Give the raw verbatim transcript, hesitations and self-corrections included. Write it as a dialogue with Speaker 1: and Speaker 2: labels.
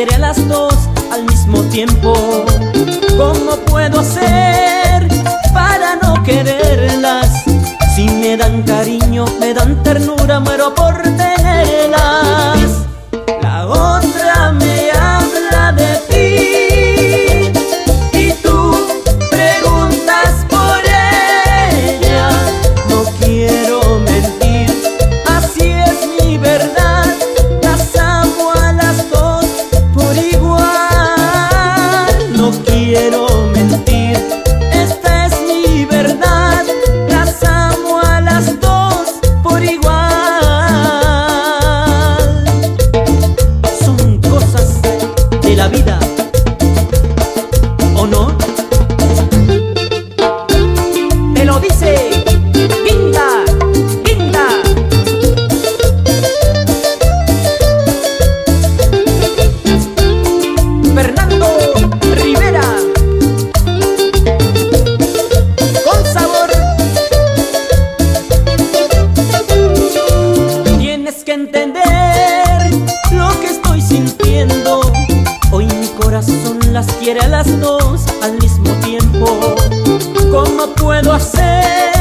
Speaker 1: quiere a las dos al mismo tiempo. ¿Cómo puedo hacer para no quererlas? Si me dan cariño, me dan ternura, muero por tenerlas. La otra me habla de ti y tú preguntas por ella. No quiero mentir, así es mi verdad. Las amo a las dos por igual. No quiero mentir, esta es mi verdad. Las amo a las dos por igual. Son cosas de la vida, ¿o no? Me lo dice Linda, Linda. Fernando Rivera, con sabor. Tienes que entender lo que estoy sintiendo. Hoy mi corazón las quiere a las dos al mismo tiempo. ¿Cómo puedo hacer